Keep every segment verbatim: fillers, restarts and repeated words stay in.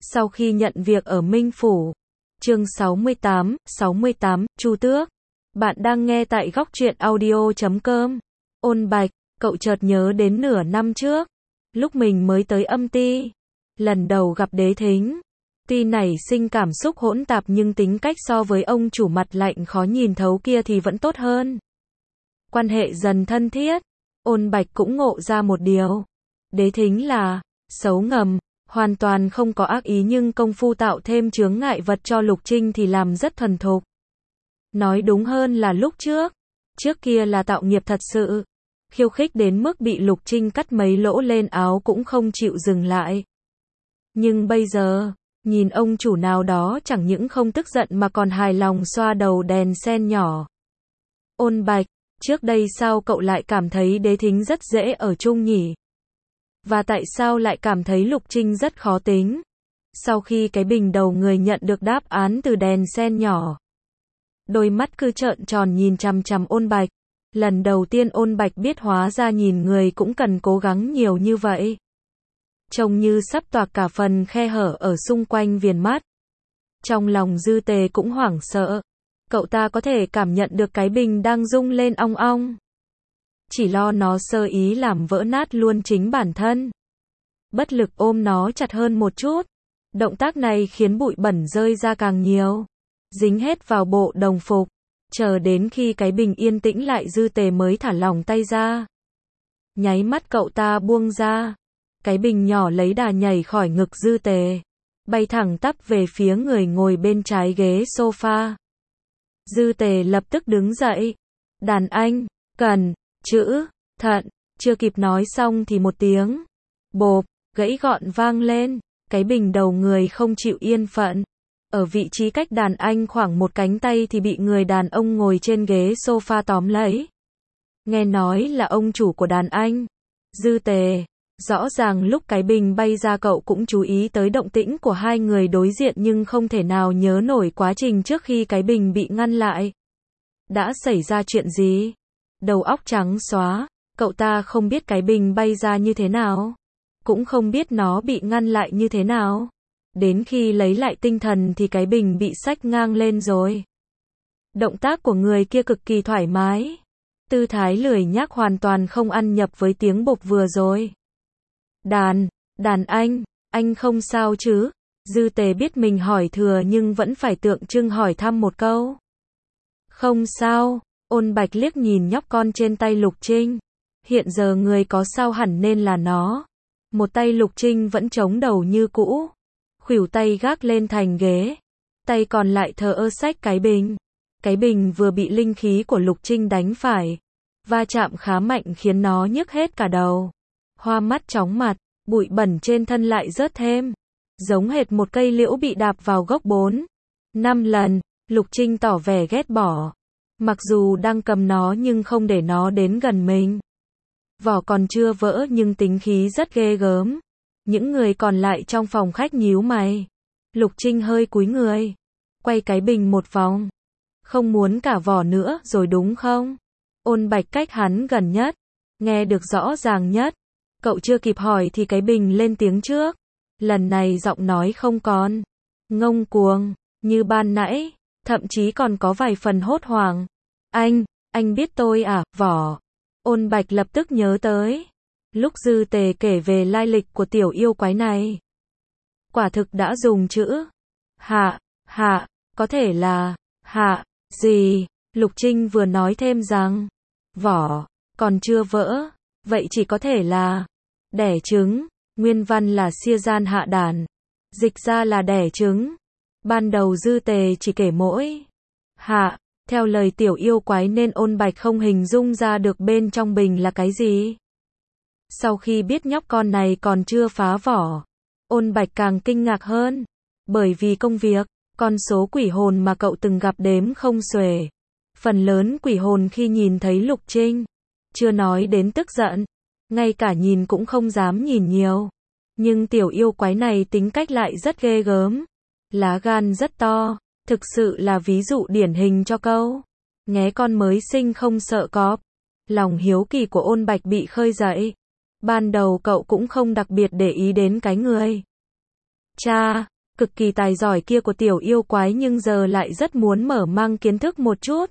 Sau khi nhận việc ở Minh Phủ. Chương sáu mươi tám, sáu mươi tám, Chu Tước. Bạn đang nghe tại góc truyện audio chấm com. Ôn Bạch, cậu chợt nhớ đến nửa năm trước, lúc mình mới tới âm ty, lần đầu gặp Đế Thính. Tuy nảy sinh cảm xúc hỗn tạp nhưng tính cách so với ông chủ mặt lạnh khó nhìn thấu kia thì vẫn tốt hơn. Quan hệ dần thân thiết, Ôn Bạch cũng ngộ ra một điều. Đế Thính là xấu ngầm, hoàn toàn không có ác ý nhưng công phu tạo thêm chướng ngại vật cho Lục Trinh thì làm rất thuần thục. Nói đúng hơn là lúc trước, trước kia là tạo nghiệp thật sự, khiêu khích đến mức bị Lục Trinh cắt mấy lỗ lên áo cũng không chịu dừng lại. Nhưng bây giờ, nhìn ông chủ nào đó chẳng những không tức giận mà còn hài lòng xoa đầu đèn sen nhỏ. Ôn Bạch, trước đây sao cậu lại cảm thấy Đế Thính rất dễ ở chung nhỉ? Và tại sao lại cảm thấy Lục Trinh rất khó tính? Sau khi cái bình đầu người nhận được đáp án từ đèn sen nhỏ, đôi mắt cứ trợn tròn nhìn chằm chằm Ôn Bạch. Lần đầu tiên Ôn Bạch biết hóa ra nhìn người cũng cần cố gắng nhiều như vậy. Trông như sắp toạc cả phần khe hở ở xung quanh viền mắt. Trong lòng Dư Tề cũng hoảng sợ. Cậu ta có thể cảm nhận được cái bình đang rung lên ong ong. Chỉ lo nó sơ ý làm vỡ nát luôn chính bản thân. Bất lực ôm nó chặt hơn một chút. Động tác này khiến bụi bẩn rơi ra càng nhiều, dính hết vào bộ đồng phục. Chờ đến khi cái bình yên tĩnh lại Dư Tề mới thả lỏng tay ra. Nháy mắt cậu ta buông ra. Cái bình nhỏ lấy đà nhảy khỏi ngực Dư Tề, bay thẳng tắp về phía người ngồi bên trái ghế sofa. Dư Tề lập tức đứng dậy. Đàn anh, cần, chữ, thận, chưa kịp nói xong thì một tiếng bộp, gãy gọn vang lên. Cái bình đầu người không chịu yên phận. Ở vị trí cách đàn anh khoảng một cánh tay thì bị người đàn ông ngồi trên ghế sofa tóm lấy. Nghe nói là ông chủ của đàn anh. Dư Tề, rõ ràng lúc cái bình bay ra cậu cũng chú ý tới động tĩnh của hai người đối diện nhưng không thể nào nhớ nổi quá trình trước khi cái bình bị ngăn lại. Đã xảy ra chuyện gì? Đầu óc trắng xóa, cậu ta không biết cái bình bay ra như thế nào, cũng không biết nó bị ngăn lại như thế nào. Đến khi lấy lại tinh thần thì cái bình bị xách ngang lên rồi. Động tác của người kia cực kỳ thoải mái. Tư thái lười nhác hoàn toàn không ăn nhập với tiếng bộp vừa rồi. Đàn, đàn anh, anh không sao chứ? Dư Tề biết mình hỏi thừa nhưng vẫn phải tượng trưng hỏi thăm một câu. Không sao. Ôn Bạch liếc nhìn nhóc con trên tay Lục Trinh. Hiện giờ người có sao hẳn nên là nó. Một tay Lục Trinh vẫn chống đầu như cũ, khuỷu tay gác lên thành ghế, tay còn lại thờ ơ xách cái bình. Cái bình vừa bị linh khí của Lục Trinh đánh phải, va chạm khá mạnh khiến nó nhức hết cả đầu. Hoa mắt chóng mặt, bụi bẩn trên thân lại rớt thêm, giống hệt một cây liễu bị đạp vào gốc bốn, năm lần. Lục Trinh tỏ vẻ ghét bỏ. Mặc dù đang cầm nó nhưng không để nó đến gần mình. Vỏ còn chưa vỡ nhưng tính khí rất ghê gớm. Những người còn lại trong phòng khách nhíu mày. Lục Trinh hơi cúi người, quay cái bình một vòng. Không muốn cả vỏ nữa rồi đúng không? Ôn Bạch cách hắn gần nhất, nghe được rõ ràng nhất. Cậu chưa kịp hỏi thì cái bình lên tiếng trước. Lần này giọng nói không còn ngông cuồng như ban nãy, thậm chí còn có vài phần hốt hoảng. Anh, anh biết tôi à, vỏ. Ôn Bạch lập tức nhớ tới lúc Dư Tề kể về lai lịch của tiểu yêu quái này. Quả thực đã dùng chữ hạ, hạ, có thể là hạ, gì? Lục Trinh vừa nói thêm rằng vỏ còn chưa vỡ, vậy chỉ có thể là đẻ trứng. Nguyên văn là xia gian hạ đàn, dịch ra là đẻ trứng. Ban đầu Dư Tề chỉ kể mỗi hạ, theo lời tiểu yêu quái nên Ôn Bạch không hình dung ra được bên trong bình là cái gì. Sau khi biết nhóc con này còn chưa phá vỏ, Ôn Bạch càng kinh ngạc hơn. Bởi vì công việc, con số quỷ hồn mà cậu từng gặp đếm không xuể. Phần lớn quỷ hồn khi nhìn thấy Lục Trinh, chưa nói đến tức giận, ngay cả nhìn cũng không dám nhìn nhiều. Nhưng tiểu yêu quái này tính cách lại rất ghê gớm, lá gan rất to. Thực sự là ví dụ điển hình cho câu nghé con mới sinh không sợ cọp. Lòng hiếu kỳ của Ôn Bạch bị khơi dậy. Ban đầu cậu cũng không đặc biệt để ý đến cái người cha cực kỳ tài giỏi kia của tiểu yêu quái nhưng giờ lại rất muốn mở mang kiến thức một chút.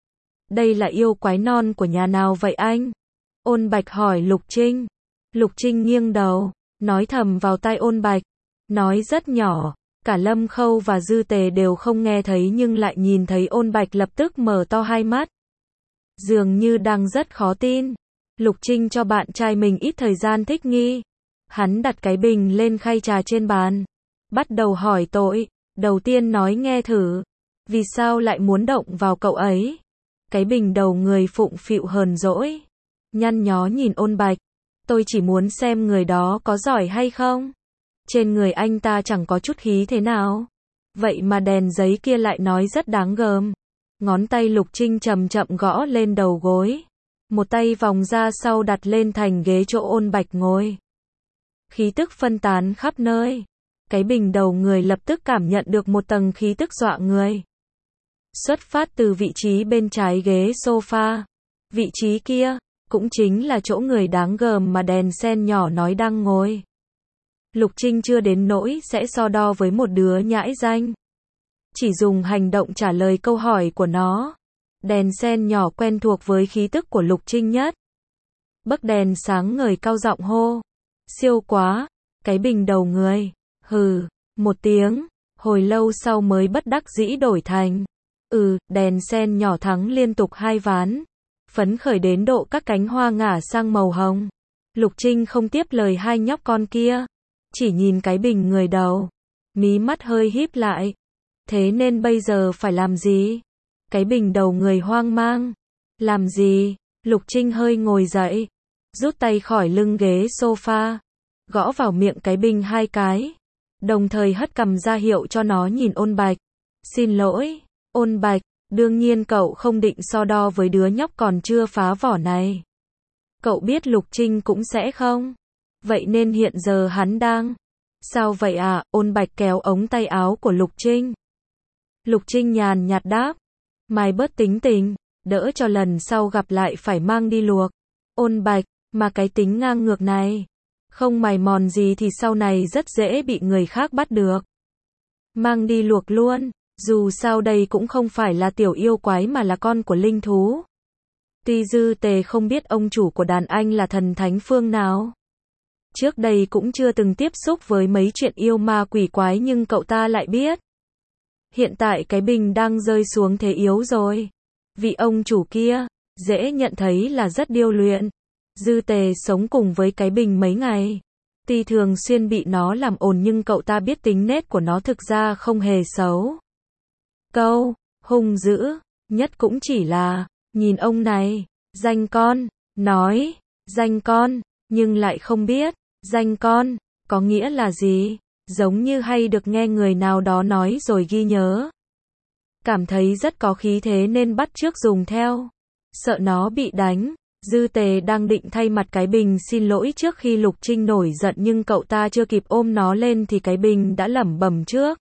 Đây là yêu quái non của nhà nào vậy anh? Ôn Bạch hỏi Lục Trinh. Lục Trinh nghiêng đầu, nói thầm vào tai Ôn Bạch, nói rất nhỏ, cả Lâm Khâu và Dư Tề đều không nghe thấy nhưng lại nhìn thấy Ôn Bạch lập tức mở to hai mắt. Dường như đang rất khó tin. Lục Trinh cho bạn trai mình ít thời gian thích nghi. Hắn đặt cái bình lên khay trà trên bàn, bắt đầu hỏi tội, đầu tiên nói nghe thử, vì sao lại muốn động vào cậu ấy? Cái bình đầu người phụng phịu hờn dỗi, nhăn nhó nhìn Ôn Bạch, tôi chỉ muốn xem người đó có giỏi hay không. Trên người anh ta chẳng có chút khí thế nào. Vậy mà đèn giấy kia lại nói rất đáng gờm. Ngón tay Lục Trinh chậm chậm gõ lên đầu gối. Một tay vòng ra sau đặt lên thành ghế chỗ Ôn Bạch ngồi. Khí tức phân tán khắp nơi. Cái bình đầu người lập tức cảm nhận được một tầng khí tức dọa người. Xuất phát từ vị trí bên trái ghế sofa. Vị trí kia, cũng chính là chỗ người đáng gờm mà đèn sen nhỏ nói đang ngồi. Lục Trinh chưa đến nỗi sẽ so đo với một đứa nhãi danh. Chỉ dùng hành động trả lời câu hỏi của nó. Đèn sen nhỏ quen thuộc với khí tức của Lục Trinh nhất. Bấc đèn sáng ngời cao giọng hô. Siêu quá, cái bình đầu người. Hừ, một tiếng, hồi lâu sau mới bất đắc dĩ đổi thành. Ừ, đèn sen nhỏ thắng liên tục hai ván. Phấn khởi đến độ các cánh hoa ngả sang màu hồng. Lục Trinh không tiếp lời hai nhóc con kia. Chỉ nhìn cái bình người đầu. Mí mắt hơi híp lại. Thế nên bây giờ phải làm gì? Cái bình đầu người hoang mang. Làm gì? Lục Trinh hơi ngồi dậy. Rút tay khỏi lưng ghế sofa. Gõ vào miệng cái bình hai cái. Đồng thời hất cằm ra hiệu cho nó nhìn Ôn Bạch. Xin lỗi, Ôn Bạch, đương nhiên cậu không định so đo với đứa nhóc còn chưa phá vỏ này. Cậu biết Lục Trinh cũng sẽ không. Vậy nên hiện giờ hắn đang. Sao vậy à? Ôn Bạch kéo ống tay áo của Lục Trinh. Lục Trinh nhàn nhạt đáp. Mày bớt tính tình, đỡ cho lần sau gặp lại phải mang đi luộc. Ôn Bạch, mà cái tính ngang ngược này. Không mày mòn gì thì sau này rất dễ bị người khác bắt được. Mang đi luộc luôn, dù sao đây cũng không phải là tiểu yêu quái mà là con của linh thú. Tuy Dư Tề không biết ông chủ của đàn anh là thần thánh phương nào. Trước đây cũng chưa từng tiếp xúc với mấy chuyện yêu ma quỷ quái nhưng cậu ta lại biết. Hiện tại cái bình đang rơi xuống thế yếu rồi. Vị ông chủ kia, dễ nhận thấy là rất điêu luyện. Dư Tề sống cùng với cái bình mấy ngày. Tuy thường xuyên bị nó làm ồn nhưng cậu ta biết tính nết của nó thực ra không hề xấu. Câu, hung dữ, nhất cũng chỉ là, nhìn ông này, danh con, nói, danh con, nhưng lại không biết, danh con, có nghĩa là gì, giống như hay được nghe người nào đó nói rồi ghi nhớ. Cảm thấy rất có khí thế nên bắt chước dùng theo. Sợ nó bị đánh. Dư Tề đang định thay mặt cái bình xin lỗi trước khi Lục Trinh nổi giận nhưng cậu ta chưa kịp ôm nó lên thì cái bình đã lẩm bẩm trước.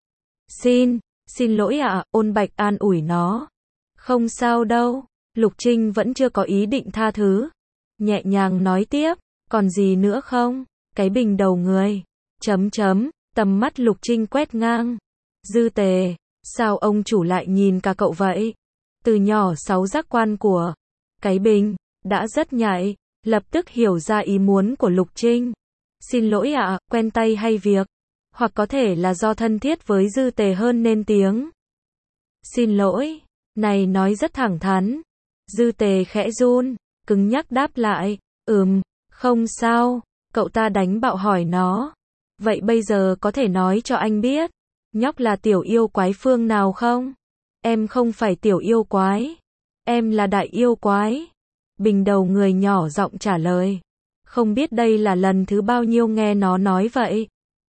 Xin, xin lỗi ạ, à, Ôn Bạch an ủi nó. Không sao đâu, Lục Trinh vẫn chưa có ý định tha thứ. Nhẹ nhàng nói tiếp, còn gì nữa không? Cái bình đầu người. Chấm chấm, tầm mắt Lục Trinh quét ngang. Dư Tề, sao ông chủ lại nhìn cả cậu vậy? Từ nhỏ sáu giác quan của cái bình đã rất nhạy, lập tức hiểu ra ý muốn của Lục Trinh. Xin lỗi ạ, à, quen tay hay việc? Hoặc có thể là do thân thiết với Dư Tề hơn nên tiếng. Xin lỗi, này nói rất thẳng thắn. Dư Tề khẽ run, cứng nhắc đáp lại, ừm, không sao, cậu ta đánh bạo hỏi nó. Vậy bây giờ có thể nói cho anh biết, nhóc là tiểu yêu quái phương nào không? Em không phải tiểu yêu quái, em là đại yêu quái. Bình đầu người nhỏ giọng trả lời. Không biết đây là lần thứ bao nhiêu nghe nó nói vậy.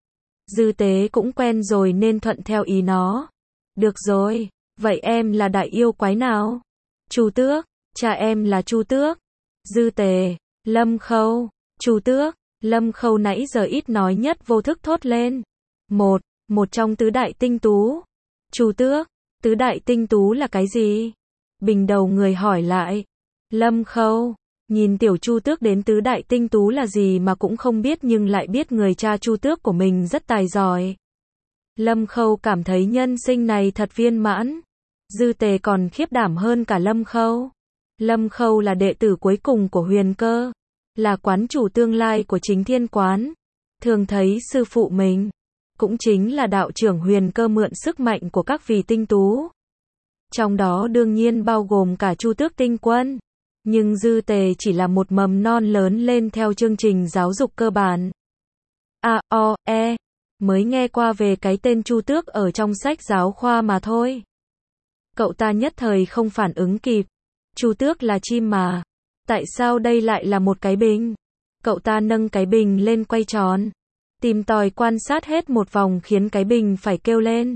Dư Tế cũng quen rồi nên thuận theo ý nó. Được rồi, vậy em là đại yêu quái nào? Chu Tước, cha em là Chu Tước. Dư Tề, Lâm Khâu, Chu Tước, Lâm Khâu nãy giờ ít nói nhất vô thức thốt lên. Một, một trong tứ đại tinh tú. Chu Tước, tứ đại tinh tú là cái gì? Bình đầu người hỏi lại. Lâm Khâu, nhìn tiểu Chu Tước đến tứ đại tinh tú là gì mà cũng không biết nhưng lại biết người cha Chu Tước của mình rất tài giỏi. Lâm Khâu cảm thấy nhân sinh này thật viên mãn. Dư Tề còn khiếp đảm hơn cả Lâm Khâu. Lâm Khâu là đệ tử cuối cùng của Huyền Cơ, là quán chủ tương lai của Chính Thiên quán. Thường thấy sư phụ mình, cũng chính là đạo trưởng Huyền Cơ mượn sức mạnh của các vị tinh tú. Trong đó đương nhiên bao gồm cả Chu Tước tinh quân. Nhưng Dư Tề chỉ là một mầm non lớn lên theo chương trình giáo dục cơ bản. A, O, E, mới nghe qua về cái tên Chu Tước ở trong sách giáo khoa mà thôi. Cậu ta nhất thời không phản ứng kịp. Chu Tước là chim mà. Tại sao đây lại là một cái bình? Cậu ta nâng cái bình lên quay tròn. Tìm tòi quan sát hết một vòng khiến cái bình phải kêu lên.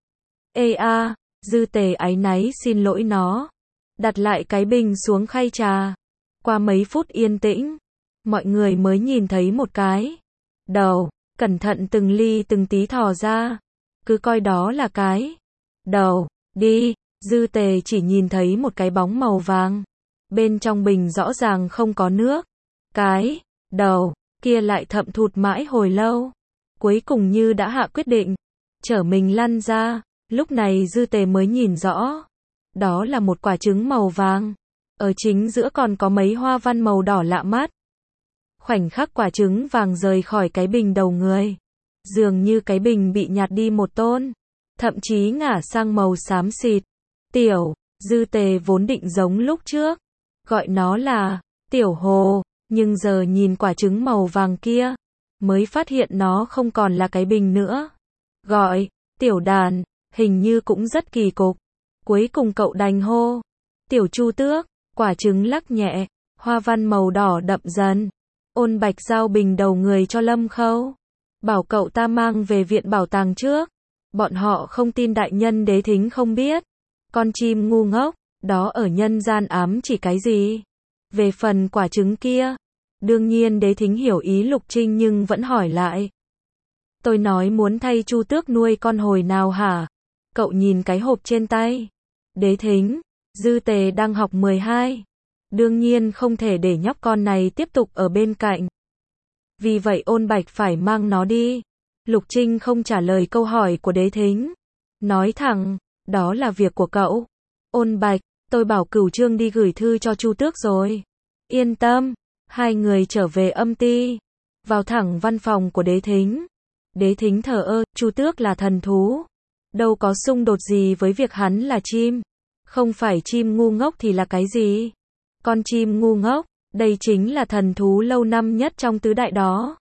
Ê a, Dư Tề áy náy xin lỗi nó. Đặt lại cái bình xuống khay trà. Qua mấy phút yên tĩnh, mọi người mới nhìn thấy một cái đầu, cẩn thận từng ly từng tí thò ra. Cứ coi đó là cái đầu, đi. Dư Tề chỉ nhìn thấy một cái bóng màu vàng. Bên trong bình rõ ràng không có nước. Cái đầu kia lại thậm thụt mãi hồi lâu. Cuối cùng như đã hạ quyết định, chở mình lăn ra. Lúc này Dư Tề mới nhìn rõ. Đó là một quả trứng màu vàng. Ở chính giữa còn có mấy hoa văn màu đỏ lạ mắt. Khoảnh khắc quả trứng vàng rời khỏi cái bình đầu người, dường như cái bình bị nhạt đi một tôn, thậm chí ngả sang màu xám xịt. Tiểu, Dư Tề vốn định giống lúc trước, gọi nó là Tiểu Hồ, nhưng giờ nhìn quả trứng màu vàng kia, mới phát hiện nó không còn là cái bình nữa. Gọi Tiểu Đàn, hình như cũng rất kỳ cục. Cuối cùng cậu đành hô Tiểu Chu Tước. Quả trứng lắc nhẹ, hoa văn màu đỏ đậm dần. Ôn Bạch giao bình đầu người cho Lâm Khâu, bảo cậu ta mang về viện bảo tàng trước. Bọn họ không tin đại nhân Đế Thính không biết. Con chim ngu ngốc, đó ở nhân gian ám chỉ cái gì? Về phần quả trứng kia, đương nhiên Đế Thính hiểu ý Lục Trinh nhưng vẫn hỏi lại. Tôi nói muốn thay Chu Tước nuôi con hồi nào hả? Cậu nhìn cái hộp trên tay. Đế Thính, Dư Tề đang học mười hai. Đương nhiên không thể để nhóc con này tiếp tục ở bên cạnh. Vì vậy Ôn Bạch phải mang nó đi. Lục Trinh không trả lời câu hỏi của Đế Thính. Nói thẳng, đó là việc của cậu. Ôn Bạch, tôi bảo Cửu Trương đi gửi thư cho Chu Tước rồi. Yên tâm. Hai người trở về âm ty. Vào thẳng văn phòng của Đế Thính. Đế Thính thờ ơ, Chu Tước là thần thú. Đâu có xung đột gì với việc hắn là chim. Không phải chim ngu ngốc thì là cái gì? Con chim ngu ngốc, đây chính là thần thú lâu năm nhất trong tứ đại đó.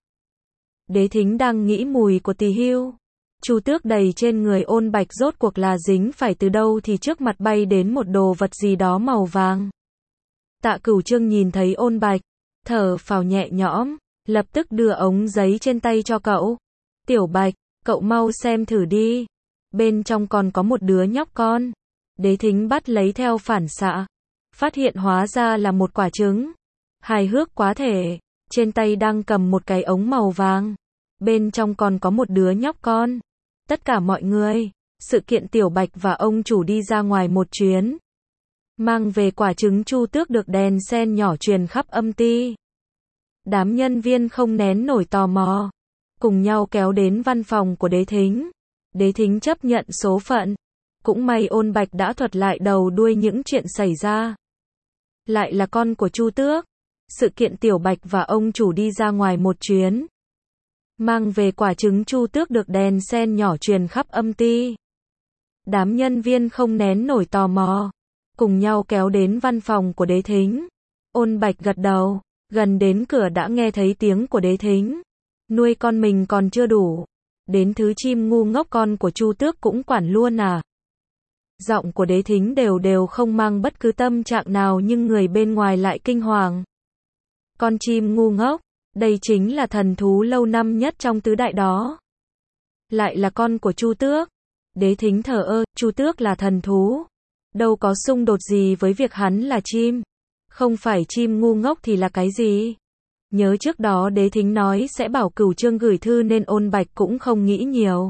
Đế Thính đang nghĩ mùi của tỳ hưu. Chu Tước đầy trên người Ôn Bạch rốt cuộc là dính phải từ đâu thì trước mặt bay đến một đồ vật gì đó màu vàng. Tạ Cửu Trương nhìn thấy Ôn Bạch, thở phào nhẹ nhõm, lập tức đưa ống giấy trên tay cho cậu. Tiểu Bạch, cậu mau xem thử đi. Bên trong còn có một đứa nhóc con. Đế Thính bắt lấy theo phản xạ. Phát hiện hóa ra là một quả trứng. Hài hước quá thể. Trên tay đang cầm một cái ống màu vàng. Bên trong còn có một đứa nhóc con. Tất cả mọi người. Sự kiện Tiểu Bạch và ông chủ đi ra ngoài một chuyến. Mang về quả trứng Chu Tước được đèn sen nhỏ truyền khắp âm ty. Đám nhân viên không nén nổi tò mò. Cùng nhau kéo đến văn phòng của Đế Thính. Đế Thính chấp nhận số phận. Cũng may Ôn Bạch đã thuật lại đầu đuôi những chuyện xảy ra. Lại là con của Chu Tước. Sự kiện Tiểu Bạch và ông chủ đi ra ngoài một chuyến. Mang về quả trứng Chu Tước được đèn sen nhỏ truyền khắp âm ty. Đám nhân viên không nén nổi tò mò. Cùng nhau kéo đến văn phòng của Đế Thính. Ôn Bạch gật đầu. Gần đến cửa đã nghe thấy tiếng của Đế Thính. Nuôi con mình còn chưa đủ. Đến thứ chim ngu ngốc con của Chu Tước cũng quản luôn à? Giọng của Đế Thính đều đều không mang bất cứ tâm trạng nào nhưng người bên ngoài lại kinh hoàng. Con chim ngu ngốc, đây chính là thần thú lâu năm nhất trong tứ đại đó. Lại là con của Chu Tước. Đế Thính thờ ơ, Chu Tước là thần thú. Đâu có xung đột gì với việc hắn là chim. Không phải chim ngu ngốc thì là cái gì? Nhớ trước đó Đế Thính nói sẽ bảo Cửu Trương gửi thư nên Ôn Bạch cũng không nghĩ nhiều.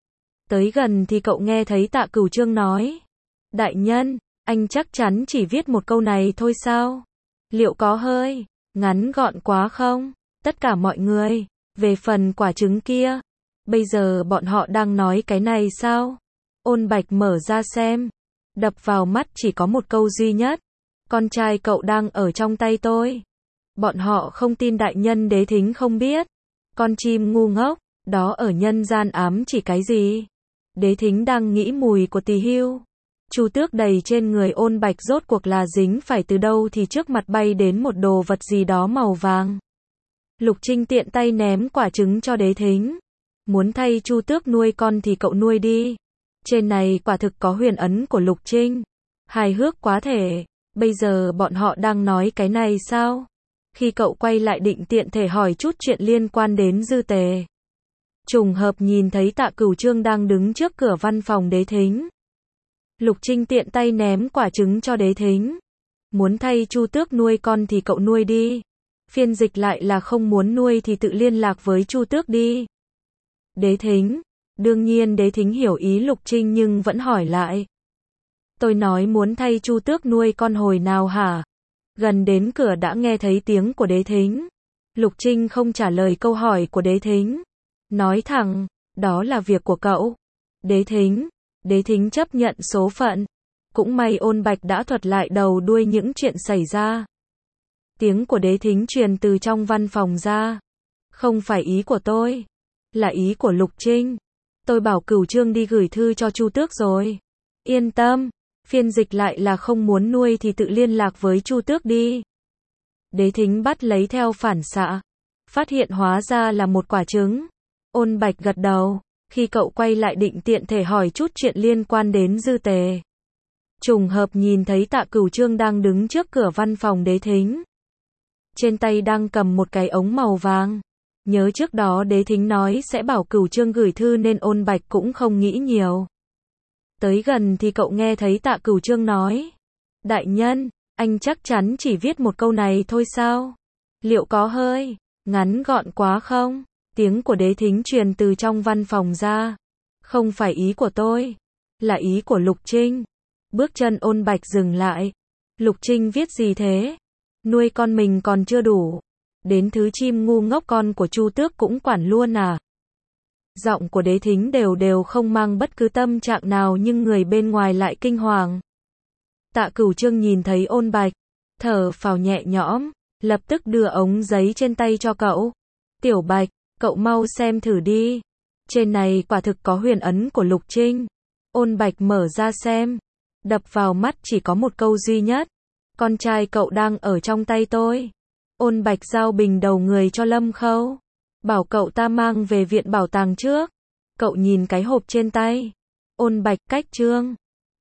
Tới gần thì cậu nghe thấy Tạ Cửu Trương nói. Đại nhân, anh chắc chắn chỉ viết một câu này thôi sao? Liệu có hơi ngắn gọn quá không? Tất cả mọi người, về phần quả trứng kia. Bây giờ bọn họ đang nói cái này sao? Ôn Bạch mở ra xem. Đập vào mắt chỉ có một câu duy nhất. Con trai cậu đang ở trong tay tôi. Bọn họ không tin đại nhân Đế Thính không biết. Con chim ngu ngốc, đó ở nhân gian ám chỉ cái gì? Đế Thính đang nghĩ mùi của tỳ hưu. Chu Tước đầy trên người Ôn Bạch rốt cuộc là dính phải từ đâu thì trước mặt bay đến một đồ vật gì đó màu vàng. Lục Trinh tiện tay ném quả trứng cho Đế Thính. Muốn thay Chu Tước nuôi con thì cậu nuôi đi. Trên này quả thực có huyền ấn của Lục Trinh. Hài hước quá thể. Bây giờ bọn họ đang nói cái này sao? Khi cậu quay lại định tiện thể hỏi chút chuyện liên quan đến Dư Tề. Trùng hợp nhìn thấy Tạ Cửu Trương đang đứng trước cửa văn phòng Đế Thính. Lục Trinh tiện tay ném quả trứng cho Đế Thính. Muốn thay Chu Tước nuôi con thì cậu nuôi đi. Phiên dịch lại là không muốn nuôi thì tự liên lạc với Chu Tước đi. Đế Thính. Đương nhiên Đế Thính hiểu ý Lục Trinh nhưng vẫn hỏi lại. Tôi nói muốn thay Chu Tước nuôi con hồi nào hả? Gần đến cửa đã nghe thấy tiếng của Đế Thính. Lục Trinh không trả lời câu hỏi của Đế Thính. Nói thẳng, đó là việc của cậu. Đế Thính. Đế Thính chấp nhận số phận. Cũng may Ôn Bạch đã thuật lại đầu đuôi những chuyện xảy ra. Tiếng của Đế Thính truyền từ trong văn phòng ra. Không phải ý của tôi. Là ý của Lục Trinh. Tôi bảo Cửu Trương đi gửi thư cho Chu Tước rồi. Yên tâm. Phiên dịch lại là không muốn nuôi thì tự liên lạc với Chu Tước đi. Đế Thính bắt lấy theo phản xạ. Phát hiện hóa ra là một quả trứng. Ôn Bạch gật đầu. Khi cậu quay lại định tiện thể hỏi chút chuyện liên quan đến Dư Tề. Trùng hợp nhìn thấy Tạ Cửu Trương đang đứng trước cửa văn phòng Đế Thính. Trên tay đang cầm một cái ống màu vàng. Nhớ trước đó Đế Thính nói sẽ bảo Cửu Trương gửi thư nên Ôn Bạch cũng không nghĩ nhiều. Tới gần thì cậu nghe thấy Tạ Cửu Trương nói. Đại nhân, anh chắc chắn chỉ viết một câu này thôi sao? Liệu có hơi ngắn gọn quá không? Tiếng của Đế Thính truyền từ trong văn phòng ra. Không phải ý của tôi. Là ý của Lục Trinh. Bước chân Ôn Bạch dừng lại. Lục Trinh viết gì thế? Nuôi con mình còn chưa đủ. Đến thứ chim ngu ngốc con của Chu Tước cũng quản luôn à? Giọng của Đế Thính đều đều không mang bất cứ tâm trạng nào nhưng người bên ngoài lại kinh hoàng. Tạ Cửu Trương nhìn thấy Ôn Bạch. Thở phào nhẹ nhõm. Lập tức đưa ống giấy trên tay cho cậu. Tiểu Bạch, cậu mau xem thử đi. Trên này quả thực có huyền ấn của Lục Trinh. Ôn Bạch mở ra xem. Đập vào mắt chỉ có một câu duy nhất. Con trai cậu đang ở trong tay tôi. Ôn Bạch giao bình đầu người cho Lâm Khâu. Bảo cậu ta mang về viện bảo tàng trước. Cậu nhìn cái hộp trên tay. Ôn Bạch cách trương.